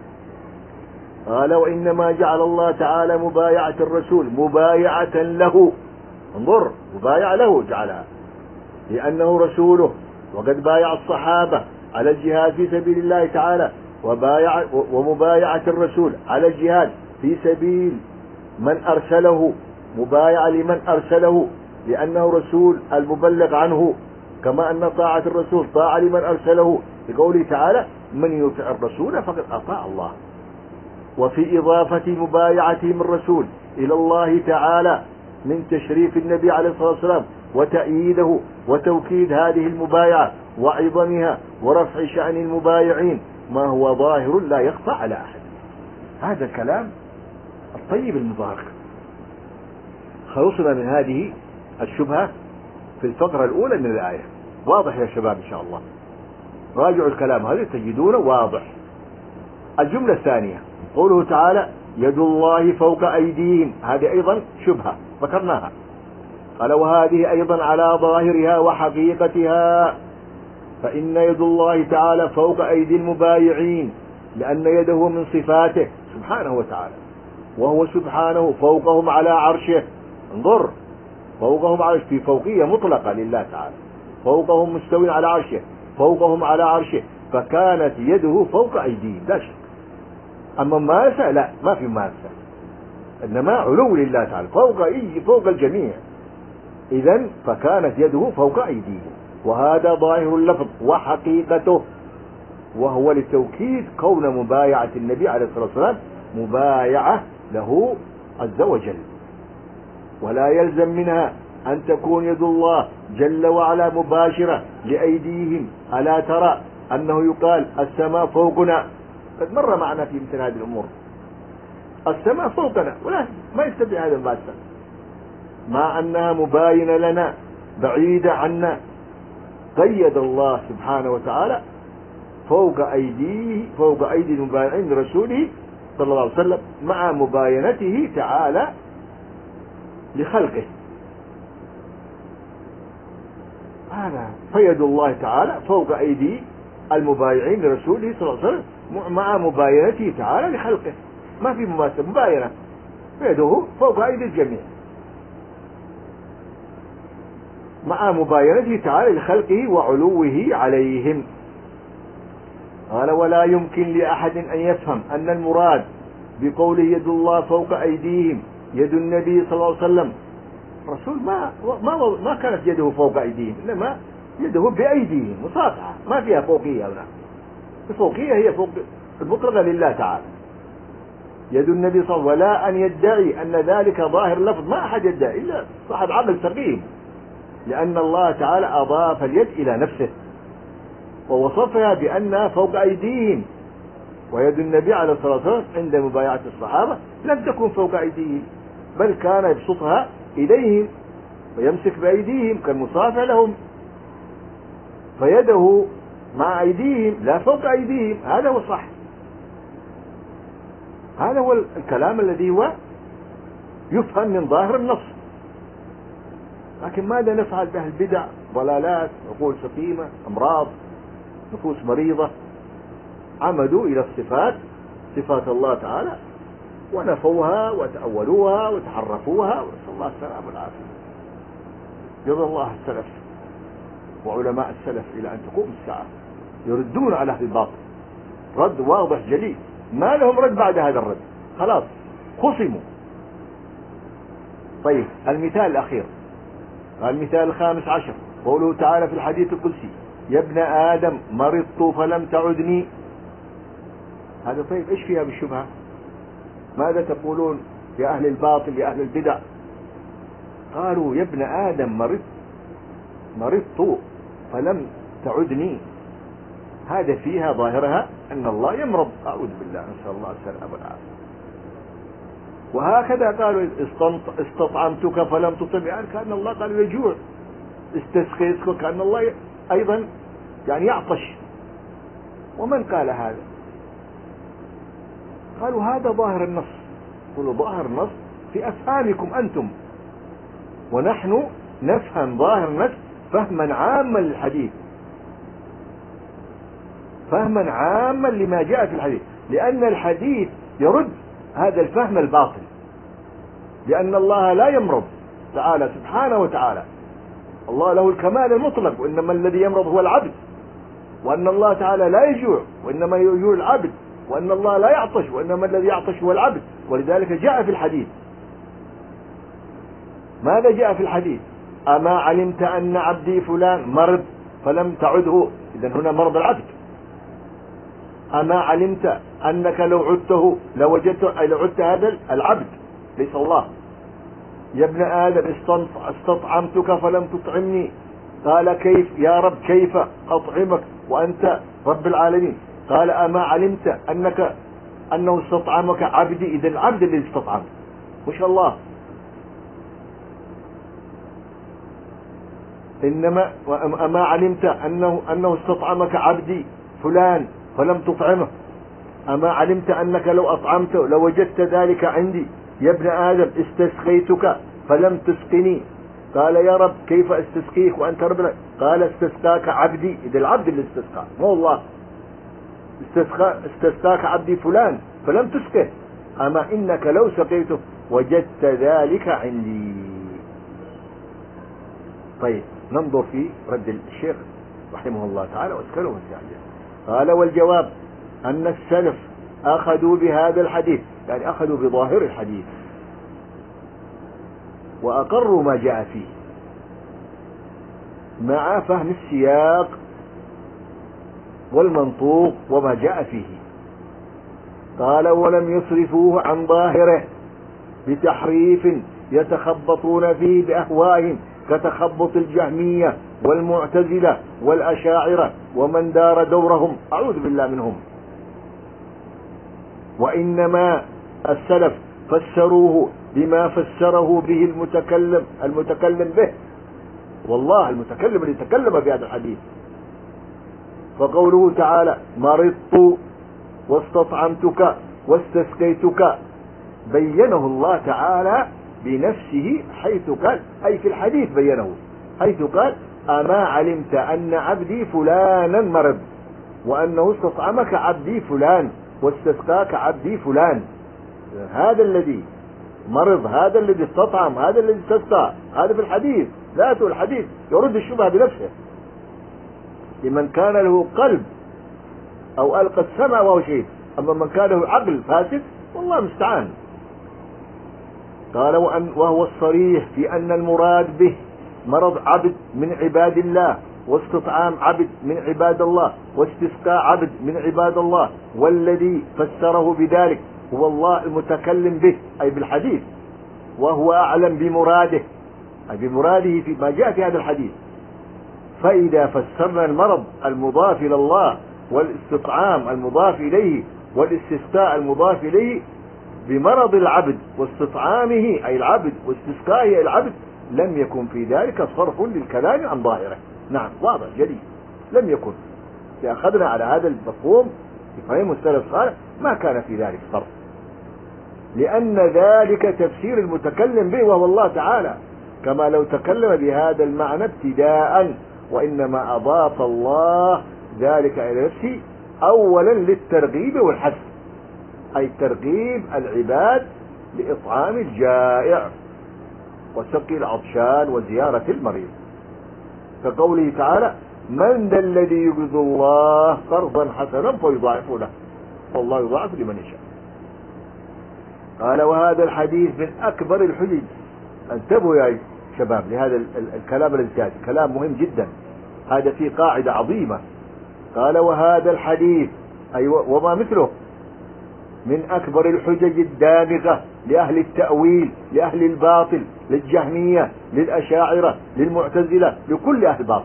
قال: وإنما جعل الله تعالى مبايعة الرسول مبايعة له، انظر، مبايعة له جعلها لأنه رسوله، وقد بايع الصحابة على الجهاد في سبيل الله تعالى، وبايع ومبايعة الرسول على الجهاد في سبيل من أرسله مبايعة لمن أرسله، لأنه رسول المبلغ عنه، كما أن طاعة الرسول طاعة لمن أرسله، لقوله تعالى: من يطع الرسول فقد أطاع الله. وفي إضافة مبايعتهم الرسول إلى الله تعالى من تشريف النبي عليه الصلاة والسلام وتأييده وتوكيد هذه المبايعة وعظمها ورفع شأن المبايعين ما هو ظاهر لا يخفى على أحد. هذا الكلام الطيب المبارك. خلصنا من هذه الشبهة في الفقرة الأولى من الآية. واضح يا شباب إن شاء الله؟ راجعوا الكلام هذا تجدونه واضح. الجملة الثانية قوله تعالى: يد الله فوق أيديهم، هذه أيضا شبهة ذكرناها. قال: وهذه أيضا على ظاهرها وحقيقتها، فإن يد الله تعالى فوق أيدي المبايعين، لأن يده من صفاته سبحانه وتعالى، وهو سبحانه فوقهم على عرشه. انظر، فوقهم على عرشه، في فوقية مطلقة لله تعالى، فوقهم مستوي على عرشه، فوقهم على عرشه، فكانت يده فوق أيديهم لا شك. أما ممارسة لا، ما في ممارسة، إنما علو لله تعالى فوق أي فوق الجميع. إذن فكانت يده فوق أيديهم، وهذا ظاهر اللفظ وحقيقته، وهو لتوكيد كون مبايعة النبي عليه الصلاة والسلام مبايعة له عز وجل. ولا يلزم منها أن تكون يد الله جل وعلا مباشرة لأيديهم. ألا ترى أنه يقال السماء فوقنا؟ قد مر معنا في مثل هذه الأمور، السماء فوقنا، ولا ما يستطيع هذا المباشرة، مع أنها مباينة لنا بعيدة عنا. قيد الله سبحانه وتعالى فوق أيديه فوق أيدي المبايعين لرسوله صلى الله عليه وسلم، مع مباينته تعالى لخلقه. هذا فيد الله تعالى فوق أيدي المبايعين لرسوله صلى الله عليه وسلم مع مباينته تعالى لخلقه، ما في مماثلة، مباينة، يده فوق أيدي الجميع. مع مباينته تعالى لخلقه وعلوه عليهم. قال ولا يمكن لأحد أن يفهم أن المراد بقوله يد الله فوق أيديهم يد النبي صلى الله عليه وسلم. الرسول ما ما ما كانت يده فوق أيديهم، إنما يده بأيديهم مصافحة، ما فيها فوقية هنا. الفوقية هي فوق المطلقة لله تعالى. يد النبي صلى الله عليه وسلم، ولا أن يدعي أن ذلك ظاهر لفظ، ما أحد يدعي إلا صاحب عقل سقيم، لأن الله تعالى أضاف اليد إلى نفسه ووصفها بأنها فوق أيديهم، ويد النبي عليه الصلاة والسلام عند مبايعة الصحابة لم تكن فوق أيديهم، بل كان يبسطها إليهم ويمسك بأيديهم كالمصافح لهم، فيده مع أيديهم لا فوق أيديهم. هذا هو صح، هذا هو الكلام الذي هو يفهم من ظاهر النص. لكن ماذا نفعل به البدع؟ ضلالات، عقول سقيمة، أمراض، نفوس مريضة، عمدوا إلى الصفات، صفات الله تعالى، ونفوها وتأولوها وتحرفوها، ونسأل الله السلامة والعافية. جزا الله السلف وعلماء السلف إلى أن تقوم الساعة يردون على أهل الباطل رد واضح جلي، ما لهم رد بعد هذا الرد، خلاص خصموا. طيب المثال الأخير، المثال الخامس عشر، قوله تعالى في الحديث القدسي يا ابن آدم مرضت فلم تعدني. هذا طيب إيش فيها بالشبهة؟ ماذا تقولون يا أهل الباطل يا أهل البدع؟ قالوا يا ابن آدم مرضت مرضت فلم تعدني، هذا فيها ظاهرها أن الله يمرض، أعوذ بالله، نسأل الله السلامة والعافية. وهكذا قالوا استطعمتك فلم تطعم، يعني كأن الله قال يجوع، استسقيتك كأن الله أيضا يعني يعطش. ومن قال هذا؟ قالوا هذا ظاهر النص. قالوا ظاهر النص في أفهامكم أنتم، ونحن نفهم ظاهر النص فهما عاما للحديث، فهما عاما لما جاء في الحديث، لأن الحديث يرد هذا الفهم الباطل، لأن الله لا يمرض تعالى سبحانه وتعالى، الله له الكمال المطلق، وإنما الذي يمرض هو العبد، وأن الله تعالى لا يجوع وإنما يجوع العبد، وأن الله لا يعطش وإنما الذي يعطش هو العبد. ولذلك جاء في الحديث، ماذا جاء في الحديث؟ أما علمت أن عبدي فلان مرض فلم تعده، إذن هنا مرض العبد. أما علمت أنك لو عدته لوجدت لو عدت هذا العبد ليس الله. يا ابن آدم استطعمتك فلم تطعمني، قال كيف يا رب كيف أطعمك وأنت رب العالمين؟ قال أما علمت أنك أنه استطعمك عبدي، إذا العبد الذي استطعم مش الله. إنما أما علمت أنه أنه استطعمك عبدي فلان فلم تطعمه، أما علمت أنك لو أطعمته لوجدت ذلك عندي. يا ابن آدم استسقيتك فلم تسقني، قال يا رب كيف استسقيك وأنت رب؟ قال استسقاك عبدي، إذا العبد اللي استسقى مو الله. استسقى استسقاك عبدي فلان فلم تسقه، أما إنك لو سقيته وجدت ذلك عندي. طيب ننظر في رد الشيخ رحمه الله تعالى واسكنه السعيد. قال والجواب أن السلف أخذوا بهذا الحديث، يعني أخذوا بظاهر الحديث وأقروا ما جاء فيه مع فهم السياق والمنطوق وما جاء فيه. قال ولم يصرفوه عن ظاهره بتحريف يتخبطون فيه بأهوائهم كتخبط الجهمية والمعتزلة والأشاعرة ومن دار دورهم، أعوذ بالله منهم. وإنما السلف فسروه بما فسره به المتكلم المتكلم به، والله المتكلم اللي تكلم بهذا الحديث. فقوله تعالى مرضت واستطعمتك واستسقيتك بينه الله تعالى بنفسه، حيث قال أي في الحديث بينه، حيث قال أما علمت أن عبدي فلانا مرض وأنه استطعمك عبدي فلان واستسقاك عبدي فلان. هذا الذي مرض، هذا الذي استطعم، هذا الذي استسقى، هذا في الحديث، ذاته الحديث يرد الشبهة بنفسه لمن كان له قلب أو ألقى السمع وهو شيء. أما من كان له عقل فاسد والله مستعان. قال وأن وهو الصريح في أن المراد به مرض عبد من عباد الله، واستطعام عبد من عباد الله، واستسقاء عبد من عباد الله، والذي فسره بذلك هو الله المتكلم به أي بالحديث، وهو أعلم بمراده أي بمراده في ما جاء في هذا الحديث. فإذا فسرنا المرض المضاف إلى الله والاستطعام المضاف إليه والاستسقاء المضاف إليه بمرض العبد واستطعامه أي العبد واستسقائه العبد، لم يكن في ذلك صرف للكلام عن ظاهره. نعم واضح جديد، لم يكن. إذا أخذنا على هذا المفهوم في فهم السلف الصالح ما كان في ذلك صرف، لأن ذلك تفسير المتكلم به وهو الله تعالى، كما لو تكلم بهذا المعنى ابتداء، وإنما أضاف الله ذلك إلى نفسه أولا للترغيب والحث، أي ترغيب العباد لإطعام الجائع وسقي العطشان وزيارة المريض، كقوله تعالى من ذا الذي يقرض الله قرضا حسنا فيضاعفه له والله يضاعف لمن يشاء. قال وهذا الحديث من أكبر الحجج. انتبهوا يا شباب لهذا الكلام الذي سيأتي، كلام مهم جدا، هذا في قاعدة عظيمة. قال وهذا الحديث أي وما مثله من أكبر الحجج الدامغة لأهل التأويل، لأهل الباطل، للجهمية، للأشاعرة، للمعتزلة، لكل أهل الباطل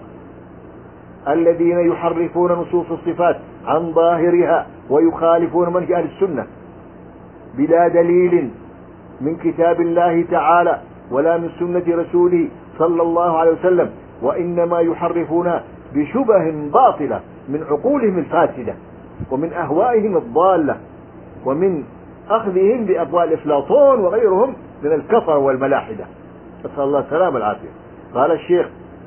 الذين يحرفون نصوص الصفات عن ظاهرها ويخالفون منهج أهل السنة بلا دليل من كتاب الله تعالى ولا من سنة رسوله صلى الله عليه وسلم، وإنما يحرفونها بشبه باطلة من عقولهم الفاسدة ومن أهوائهم الضالة ومن أخذهم بأقوال أفلاطون وغيرهم من الكفر والملاحدة، نسأل الله السلامة والعافية. قال الشيخ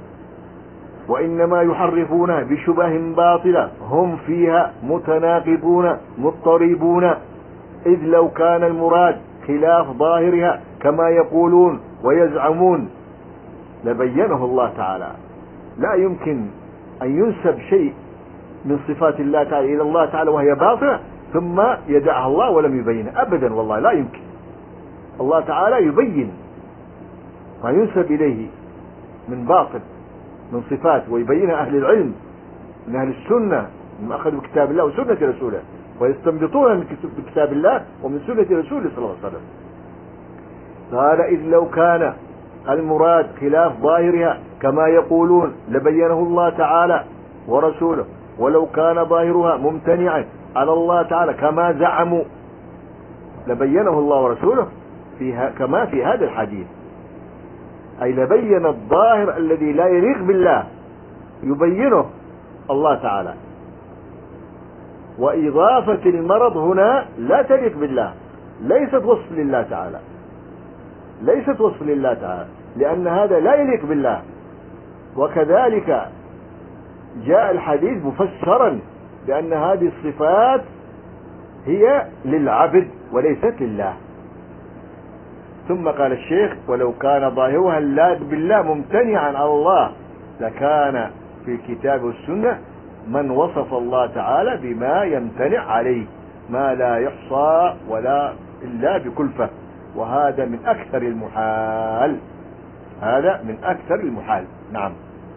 وإنما يحرفونها بشبه باطلة هم فيها متناقضون مضطربون، إذ لو كان المراد خلاف ظاهرها كما يقولون ويزعمون لبينه الله تعالى. لا يمكن أن ينسب شيء من صفات الله تعالى إلى الله تعالى وهي باطلة ثم يدعها الله ولم يبينها أبدا، والله لا يمكن. الله تعالى يبين ما ينسب إليه من باطل من صفات ويبينها أهل العلم من أهل السنة من أخذوا كتاب الله وسنة رسوله ويستنبطونها من كتاب الله ومن سنة رسوله صلى الله عليه وسلم. قال إذ لو كان المراد خلاف ظاهرها كما يقولون لبينه الله تعالى ورسوله، ولو كان ظاهرها ممتنعا على الله تعالى كما زعموا لبينه الله ورسوله فيها كما في هذا الحديث، أي لبين الظاهر الذي لا يليق بالله يبينه الله تعالى. وإضافة المرض هنا لا تليق بالله، ليست وصف لله تعالى، ليست وصف لله تعالى، لأن هذا لا يليق بالله. وكذلك جاء الحديث مفسرا بأن هذه الصفات هي للعبد وليست لله. ثم قال الشيخ ولو كان ظاهرها لا بالله ممتنعا على الله لكان في الكتاب والسنة من وصف الله تعالى بما يمتنع عليه ما لا يحصى ولا إلا بكلفة، وهذا من أكثر المحال، هذا من أكثر المحال. نعم.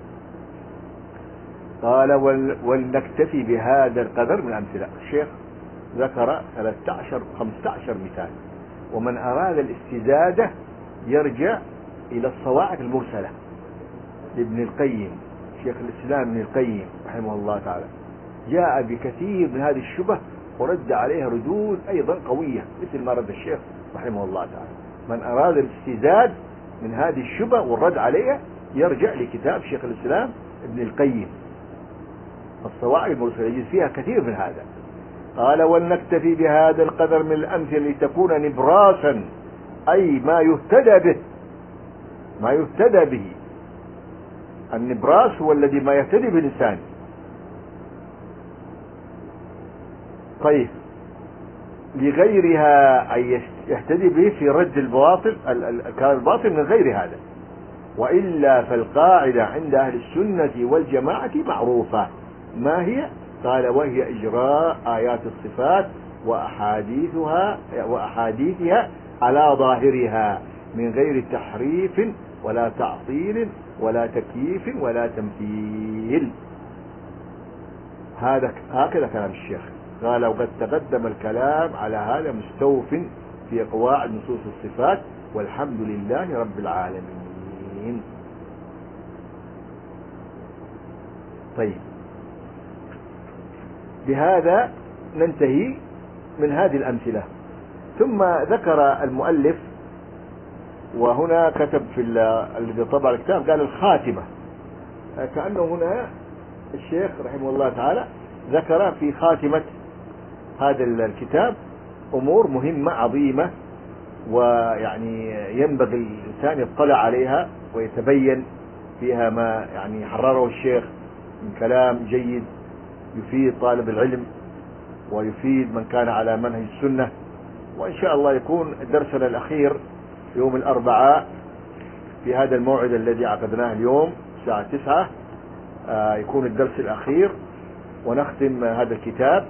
قال ولنكتفي بهذا القدر من الأمثلة. الشيخ ذكر ثلاثة عشر خمسة عشر مثال، ومن أراد الاستزادة يرجع إلى الصواعق المرسلة لابن القيم، شيخ الإسلام ابن القيم رحمه الله تعالى، جاء بكثير من هذه الشبه ورد عليها ردود أيضا قوية مثل ما رد الشيخ رحمه الله تعالى. من أراد الاستزاد من هذه الشبه والرد عليها يرجع لكتاب شيخ الإسلام ابن القيم الصواعق المرسلة، يجد فيها كثير من هذا. قال ولنكتفي بهذا القدر من الأمثلة لتكون نبراسا، أي ما يهتدى به، ما يهتدى به. النبراس هو الذي ما يهتدي به الإنسان. طيب لغيرها أي يهتدي به في رد الباطل الكلام الباطل من غير هذا، وإلا فالقاعدة عند أهل السنة والجماعة معروفة. ما هي؟ قال وهي إجراء آيات الصفات وأحاديثها وأحاديثها على ظاهرها من غير تحريف ولا تعطيل ولا تكييف ولا تمثيل. هذا هكذا كلام الشيخ. قال وقد تقدم الكلام على هذا مستوف في قواعد نصوص الصفات والحمد لله رب العالمين. طيب، بهذا ننتهي من هذه الأمثلة. ثم ذكر المؤلف، وهنا كتب في الذي طبع الكتاب قال الخاتمة، كأنه هنا الشيخ رحمه الله تعالى ذكر في خاتمة هذا الكتاب أمور مهمة عظيمة، ويعني ينبغي الإنسان يطلع عليها ويتبين فيها ما يعني حرره الشيخ من كلام جيد يفيد طالب العلم ويفيد من كان على منهج السنة. وإن شاء الله يكون درسنا الأخير يوم الأربعاء في هذا الموعد الذي عقدناه اليوم الساعة تسعة، يكون الدرس الأخير ونختم هذا الكتاب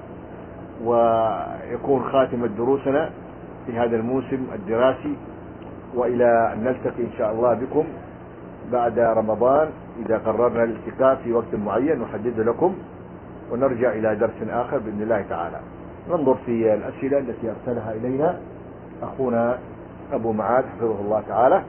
ويكون خاتمة دروسنا في هذا الموسم الدراسي، وإلى أن نلتقي إن شاء الله بكم بعد رمضان إذا قررنا الالتقاء في وقت معين نحدده لكم، ونرجع إلى درس آخر بإذن الله تعالى. ننظر في الأسئلة التي أرسلها إلينا أخونا أبو معاذ حفظه الله تعالى.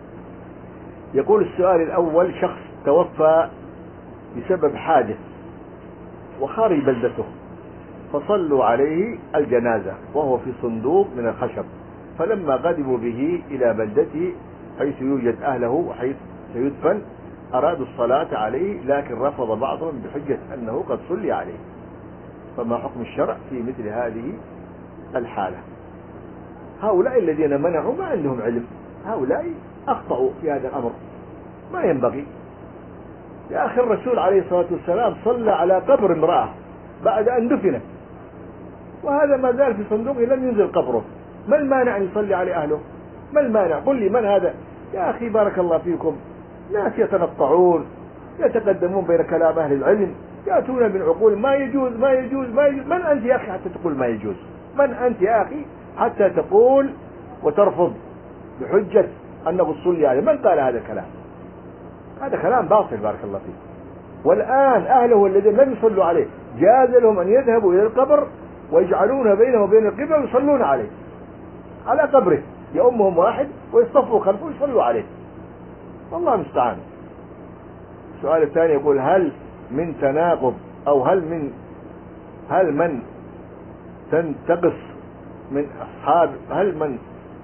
يقول السؤال الأول: شخص توفى بسبب حادث وخارج بلدته، فصلوا عليه الجنازة وهو في صندوق من الخشب، فلما قدموا به إلى بلدته حيث يوجد أهله وحيث سيدفن أرادوا الصلاة عليه، لكن رفض بعضهم بحجة أنه قد صلي عليه، فما حكم الشرع في مثل هذه الحالة؟ هؤلاء الذين منعوا ما عندهم علم، هؤلاء أخطأوا في هذا الأمر، ما ينبغي. يا أخي الرسول عليه الصلاة والسلام صلى على قبر امرأة بعد أن دفنت، وهذا ما زال في صندوقه لم ينزل قبره، ما المانع أن يصلي على أهله؟ ما المانع؟ قل لي من هذا؟ يا أخي بارك الله فيكم، ناس يتنطعون يتقدمون بين كلام أهل العلم، يأتون من عقول ما يجوز ما يجوز ما يجوز. من أنت يا أخي حتى تقول ما يجوز؟ من أنت يا أخي حتى تقول وترفض بحجة أنه صلي عليه؟ من قال هذا الكلام؟ هذا كلام باطل بارك الله فيك. والآن أهله الذين لم يصلوا عليه جاز لهم أن يذهبوا إلى القبر ويجعلون بينه وبين القبر ويصلون عليه على قبره، يأمهم واحد ويصطفوا خلفه ويصلوا عليه، والله المستعان. السؤال الثاني يقول: هل من تناقض أو هل من هل من تنتقص من أصحاب هل من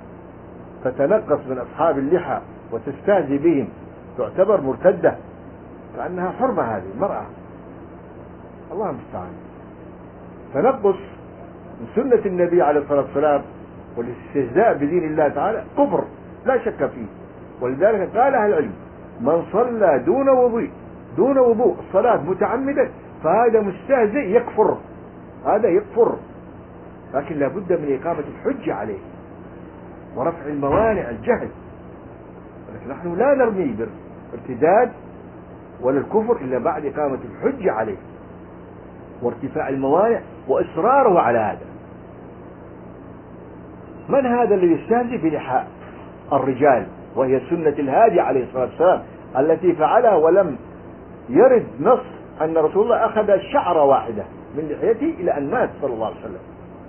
تتنقص من أصحاب اللحى وتستهزئ بهم تعتبر مرتدة؟ كأنها حرمة هذه المرأة، الله المستعان. تنقص من سنة النبي عليه الصلاة والسلام والاستهزاء بدين الله تعالى كفر لا شك فيه، ولذلك قال أهل العلم: من صلى دون وضوء دون وضوء الصلاة متعمدا فهذا مستهزئ يكفر، هذا يكفر، لكن لابد من إقامة الحجة عليه ورفع الموانع الجهل. ولكن نحن لا نرمي بالارتداد ولا الكفر إلا بعد إقامة الحجة عليه وارتفاع الموانع وإصراره على هذا. من هذا الذي يستهزئ بلحى الرجال وهي سنة الهادي عليه الصلاة والسلام التي فعلها ولم يرد نص أن رسول الله أخذ شعرة واحدة من لحيته إلى أن مات صلى الله عليه وسلم؟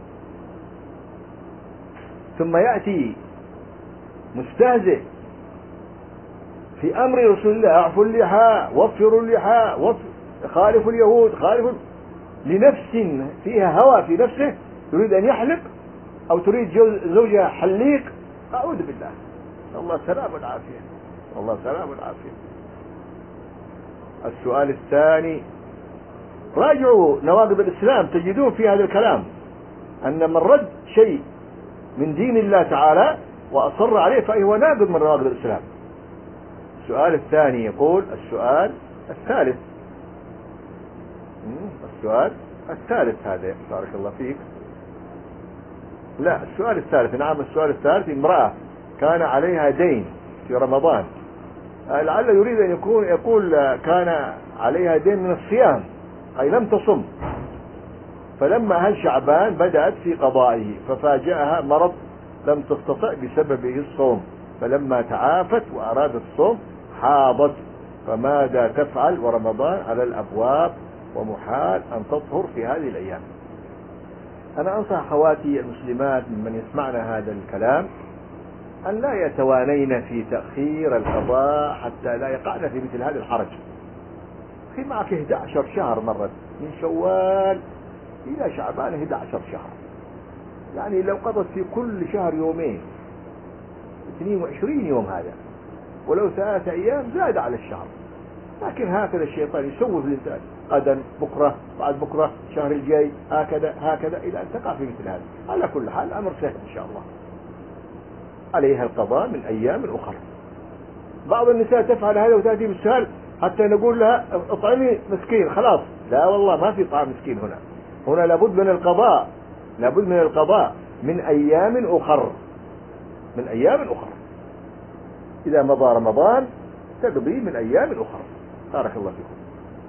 ثم يأتي مستهزئ في أمر رسول الله: أعفوا اللحى وفروا اللحى خالفوا اليهود خالفوا، لنفس فيها هوى في نفسه يريد أن يحلق أو تريد زوجها حليق، أعوذ بالله، الله السلام والعافية، الله السلام والعافية. السؤال الثاني: راجعوا نواقض الإسلام تجدون في هذا الكلام أن من رد شيء من دين الله تعالى وأصر عليه فهو ناقض من نواقض الإسلام. السؤال الثاني يقول: السؤال الثالث السؤال الثالث هذا بارك الله فيك. لا، السؤال الثالث، نعم السؤال الثالث: امرأة كان عليها دين في رمضان لعل يريد أن يكون يقول كان عليها دين من الصيام، أي لم تصم، فلما هل شعبان بدأت في قضائه ففاجأها مرض لم تستطع بسببه الصوم، فلما تعافت وأرادت الصوم حاضت، فماذا تفعل ورمضان على الأبواب ومحال أن تطهر في هذه الأيام؟ أنا أنصح أخواتي المسلمات ممن يسمعنا هذا الكلام أن لا يتوانين في تأخير القضاء حتى لا يقعن في مثل هذا الحرج. في معك إحدى عشر شهر مرت من شوال إلى شعبان، إحدى عشر شهر، يعني لو قضت في كل شهر يومين اثنين وعشرين يوم هذا، ولو ثلاثة أيام زاد على الشهر. لكن هكذا الشيطان يسوف الإنسان، غدا بكرة بعد بكرة الشهر الجاي هكذا هكذا إلى أن تقع في مثل هذا. على كل حال الأمر سهل إن شاء الله، عليها القضاء من أيام أخرى. بعض النساء تفعل هذا وتأتي بالسهل حتى نقول لها اطعمي مسكين خلاص. لا والله ما في طعام مسكين هنا، هنا لابد من القضاء، لابد من القضاء من أيام أخرى، من أيام أخرى. إذا مضى رمضان تقضي من أيام أخرى. بارك الله فيكم.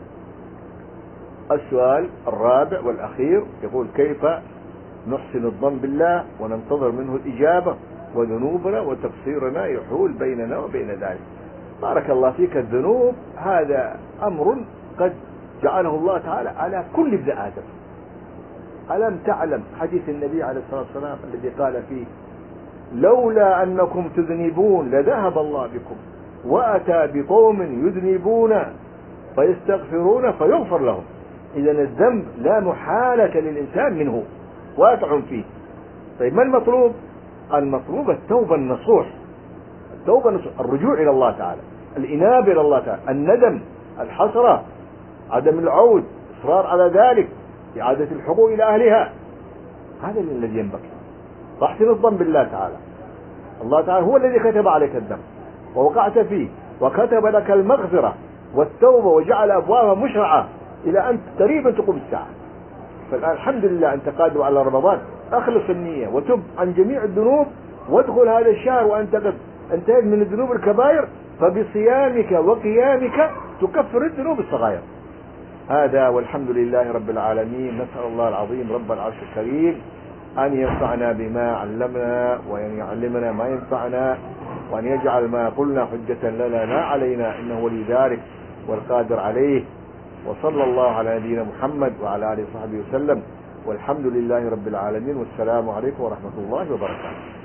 السؤال الرابع والأخير يقول: كيف نحسن الظن بالله وننتظر منه الإجابة وذنوبنا وتقصيرنا يحول بيننا وبين ذلك؟ بارك الله فيك. الذنوب هذا أمر قد جعله الله تعالى على كل ابن آدم. ألم تعلم حديث النبي عليه الصلاة والسلام الذي قال فيه: لولا أنكم تذنبون لذهب الله بكم وأتى بقوم يذنبون فيستغفرون فيغفر لهم. إذن الذنب لا محالة للإنسان منه، واقع فيه. طيب ما المطلوب؟ المطلوب التوبة النصوح، التوبة النصوح، الرجوع إلى الله تعالى، الإنابة إلى الله تعالى، الندم، الحسرة، عدم العود، إصرار على ذلك، إعادة الحقوق إلى أهلها. هذا الذي ينبغي. فاحسن الظن بالله تعالى. الله تعالى هو الذي كتب عليك الذنب ووقعت فيه، وكتب لك المغفرة والتوبة وجعل أبوابها مشرعة إلى أن قريبا تقوم الساعة. فالآن الحمد لله أنت قادر على رمضان، أخلص النية وتب عن جميع الذنوب، وادخل هذا الشهر وأنت قد انتهيت من الذنوب الكبائر، فبصيامك وقيامك تكفر الذنوب الصغائر. هذا والحمد لله رب العالمين. نسأل الله العظيم رب العرش الكريم أن ينفعنا بما علمنا وأن يعلمنا ما ينفعنا، وأن يجعل ما قلنا حجة لنا لا علينا، إنه ولي ذلك والقادر عليه. وصلى الله على نبينا محمد وعلى آله وصحبه وسلم، والحمد لله رب العالمين، والسلام عليكم ورحمة الله وبركاته.